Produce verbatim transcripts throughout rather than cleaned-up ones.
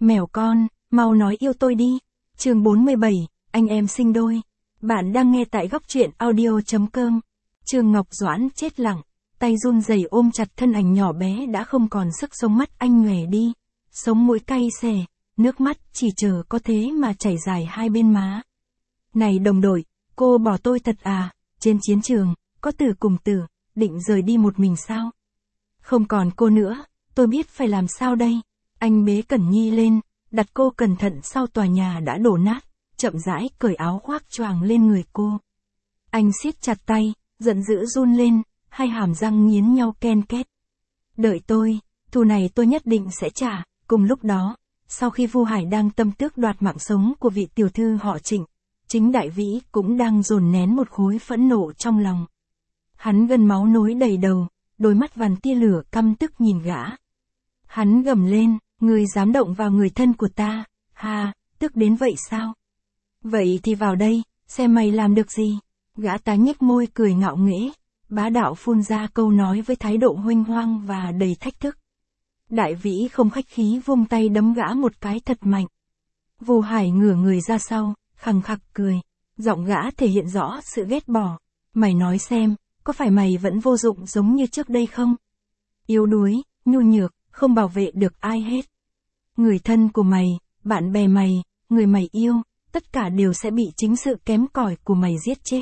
Mèo con, mau nói yêu tôi đi. Chương bốn mươi bảy, anh em sinh đôi. Bạn đang nghe tại góc truyện audio chấm com. Trương Ngọc Doãn chết lặng, tay run rẩy ôm chặt thân ảnh nhỏ bé đã không còn sức sống, mắt anh nhòe đi, sống mũi cay xè, nước mắt chỉ chờ có thế mà chảy dài hai bên má. Này đồng đội, cô bỏ tôi thật à? Trên chiến trường, có tử cùng tử, định rời đi một mình sao? Không còn cô nữa, tôi biết phải làm sao đây. Anh bế Cẩn Nhi lên, đặt cô cẩn thận sau tòa nhà đã đổ nát, chậm rãi cởi áo khoác choàng lên người cô. Anh siết chặt tay, giận dữ run lên, hai hàm răng nghiến nhau ken két. Đợi tôi, thù này tôi nhất định sẽ trả. Cùng lúc đó, sau khi Vu Hải đang tâm tước đoạt mạng sống của vị tiểu thư họ Trịnh, chính Đại Vĩ cũng đang dồn nén một khối phẫn nộ trong lòng. Hắn gân máu nối đầy đầu, đôi mắt vằn tia lửa căm tức nhìn gã. Hắn gầm lên, ngươi dám động vào người thân của ta, ha, tức đến vậy sao? Vậy thì vào đây, xem mày làm được gì? Gã tá nhếch môi cười ngạo nghễ, bá đạo phun ra câu nói với thái độ huênh hoang và đầy thách thức. Đại Vĩ không khách khí vung tay đấm gã một cái thật mạnh. Vu Hải ngửa người ra sau, khằng khặc cười, giọng gã thể hiện rõ sự ghét bỏ. Mày nói xem, có phải mày vẫn vô dụng giống như trước đây không? Yếu đuối, nhu nhược, không bảo vệ được ai hết. Người thân của mày, bạn bè mày, người mày yêu, tất cả đều sẽ bị chính sự kém cỏi của mày giết chết.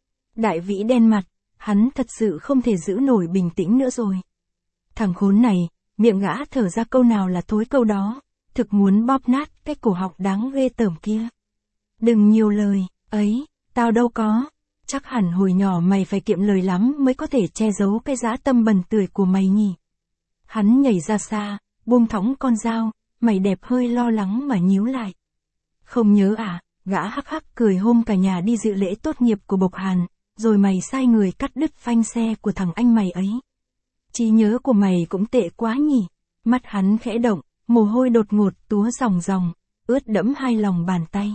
Đại Vĩ đen mặt, hắn thật sự không thể giữ nổi bình tĩnh nữa rồi. Thằng khốn này, miệng gã thở ra câu nào là thối câu đó, thực muốn bóp nát cái cổ họng đáng ghê tởm kia. Đừng nhiều lời, ấy, tao đâu có, chắc hẳn hồi nhỏ mày phải kiệm lời lắm mới có thể che giấu cái dã tâm bần tưởi của mày nhỉ. Hắn nhảy ra xa, buông thõng con dao, mày đẹp hơi lo lắng mà nhíu lại. Không nhớ à, gã hắc hắc cười hôm cả nhà đi dự lễ tốt nghiệp của Bộc Hàn, rồi mày sai người cắt đứt phanh xe của thằng anh mày ấy. Trí nhớ của mày cũng tệ quá nhỉ. Mắt hắn khẽ động, mồ hôi đột ngột túa ròng ròng, ướt đẫm hai lòng bàn tay.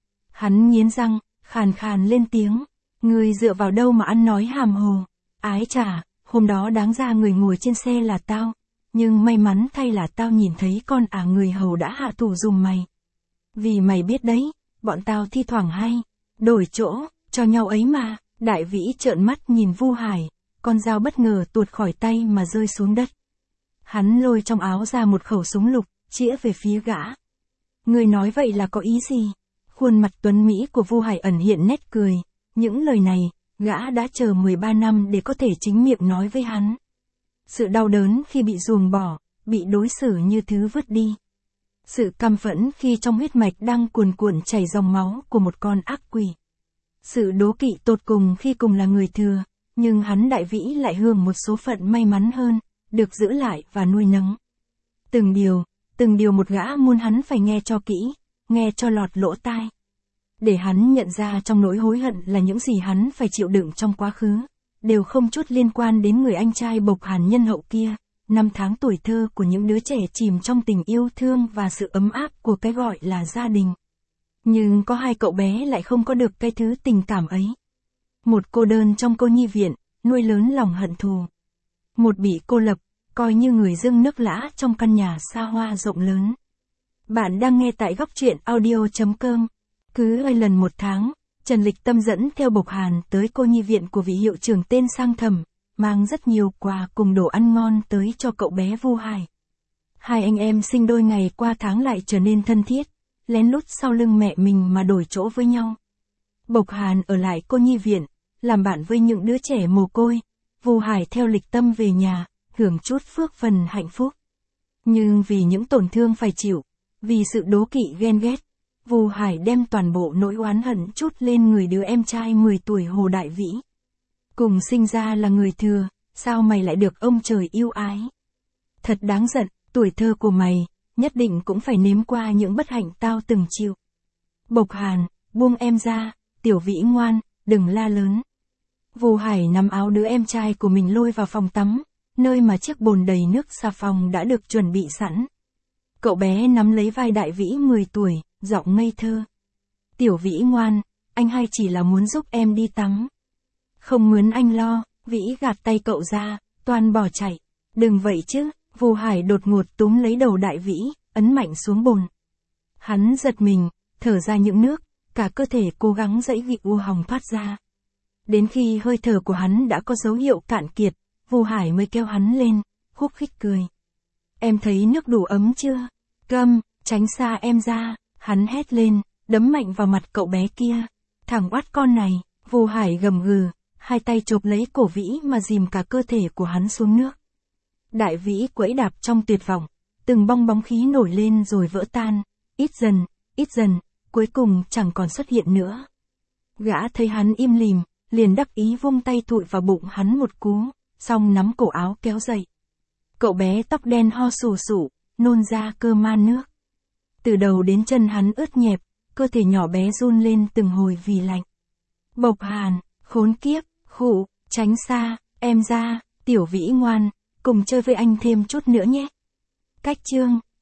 Hắn nghiến răng, khàn khàn lên tiếng, ngươi dựa vào đâu mà ăn nói hàm hồ? Ái chà, hôm đó đáng ra người ngồi trên xe là tao, nhưng may mắn thay là tao nhìn thấy con ả người hầu đã hạ thủ dùm mày. Vì mày biết đấy, bọn tao thi thoảng hay đổi chỗ cho nhau ấy mà. Đại Vĩ trợn mắt nhìn Vu Hải, con dao bất ngờ tuột khỏi tay mà rơi xuống đất. Hắn lôi trong áo ra một khẩu súng lục, chĩa về phía gã. Ngươi nói vậy là có ý gì? Khuôn mặt tuấn mỹ của Vu Hải ẩn hiện nét cười, những lời này, gã đã chờ mười ba năm để có thể chính miệng nói với hắn. Sự đau đớn khi bị ruồng bỏ, bị đối xử như thứ vứt đi. Sự căm phẫn khi trong huyết mạch đang cuồn cuộn chảy dòng máu của một con ác quỷ. Sự đố kỵ tột cùng khi cùng là người thừa, nhưng hắn Đại Vĩ lại hưởng một số phận may mắn hơn, được giữ lại và nuôi nấng. Từng điều, từng điều một gã muốn hắn phải nghe cho kỹ, nghe cho lọt lỗ tai. Để hắn nhận ra trong nỗi hối hận là những gì hắn phải chịu đựng trong quá khứ, đều không chút liên quan đến người anh trai Bộc Hàn nhân hậu kia, năm tháng tuổi thơ của những đứa trẻ chìm trong tình yêu thương và sự ấm áp của cái gọi là gia đình. Nhưng có hai cậu bé lại không có được cái thứ tình cảm ấy. Một cô đơn trong cô nhi viện, nuôi lớn lòng hận thù. Một bị cô lập, coi như người dưng nước lã trong căn nhà xa hoa rộng lớn. Bạn đang nghe tại góc truyện audio chấm com. Cứ hai lần một tháng, Trần Lịch Tâm dẫn theo Bộc Hàn tới cô nhi viện của vị hiệu trưởng tên Sang Thầm, mang rất nhiều quà cùng đồ ăn ngon tới cho cậu bé Vu Hải. Hai anh em sinh đôi ngày qua tháng lại trở nên thân thiết, lén lút sau lưng mẹ mình mà đổi chỗ với nhau. Bộc Hàn ở lại cô nhi viện, làm bạn với những đứa trẻ mồ côi, Vu Hải theo Lịch Tâm về nhà, hưởng chút phước phần hạnh phúc. Nhưng vì những tổn thương phải chịu, vì sự đố kỵ ghen ghét, Vu Hải đem toàn bộ nỗi oán hận trút lên người đứa em trai mười tuổi Hồ Đại Vĩ. Cùng sinh ra là người thừa, sao mày lại được ông trời yêu ái? Thật đáng giận, tuổi thơ của mày, nhất định cũng phải nếm qua những bất hạnh tao từng chịu. Bộc Hàn, buông em ra, Tiểu Vĩ ngoan, đừng la lớn. Vu Hải nắm áo đứa em trai của mình lôi vào phòng tắm, nơi mà chiếc bồn đầy nước xà phòng đã được chuẩn bị sẵn. Cậu bé nắm lấy vai Đại Vĩ mười tuổi, giọng ngây thơ. Tiểu Vĩ ngoan, anh hai chỉ là muốn giúp em đi tắm. Không mướn anh lo, Vĩ gạt tay cậu ra, toan bỏ chạy. Đừng vậy chứ, Vu Hải đột ngột túm lấy đầu Đại Vĩ, ấn mạnh xuống bồn. Hắn giật mình, thở ra những nước, cả cơ thể cố gắng giãy giụa hòng thoát ra. Đến khi hơi thở của hắn đã có dấu hiệu cạn kiệt, Vu Hải mới kéo hắn lên, khúc khích cười. Em thấy nước đủ ấm chưa? Câm, tránh xa em ra, hắn hét lên, đấm mạnh vào mặt cậu bé kia. Thằng oát con này, Vu Hải gầm gừ, hai tay chộp lấy cổ Vĩ mà dìm cả cơ thể của hắn xuống nước. Đại Vĩ quẫy đạp trong tuyệt vọng, từng bong bóng khí nổi lên rồi vỡ tan, ít dần, ít dần, cuối cùng chẳng còn xuất hiện nữa. Gã thấy hắn im lìm, liền đắc ý vung tay thụi vào bụng hắn một cú, xong nắm cổ áo kéo dậy. Cậu bé tóc đen ho sù sụ, nôn ra cơ man nước. Từ đầu đến chân hắn ướt nhẹp, cơ thể nhỏ bé run lên từng hồi vì lạnh. Bộc Hàn, khốn kiếp, khụ, tránh xa, em ra, Tiểu Vĩ ngoan, cùng chơi với anh thêm chút nữa nhé. Cách chương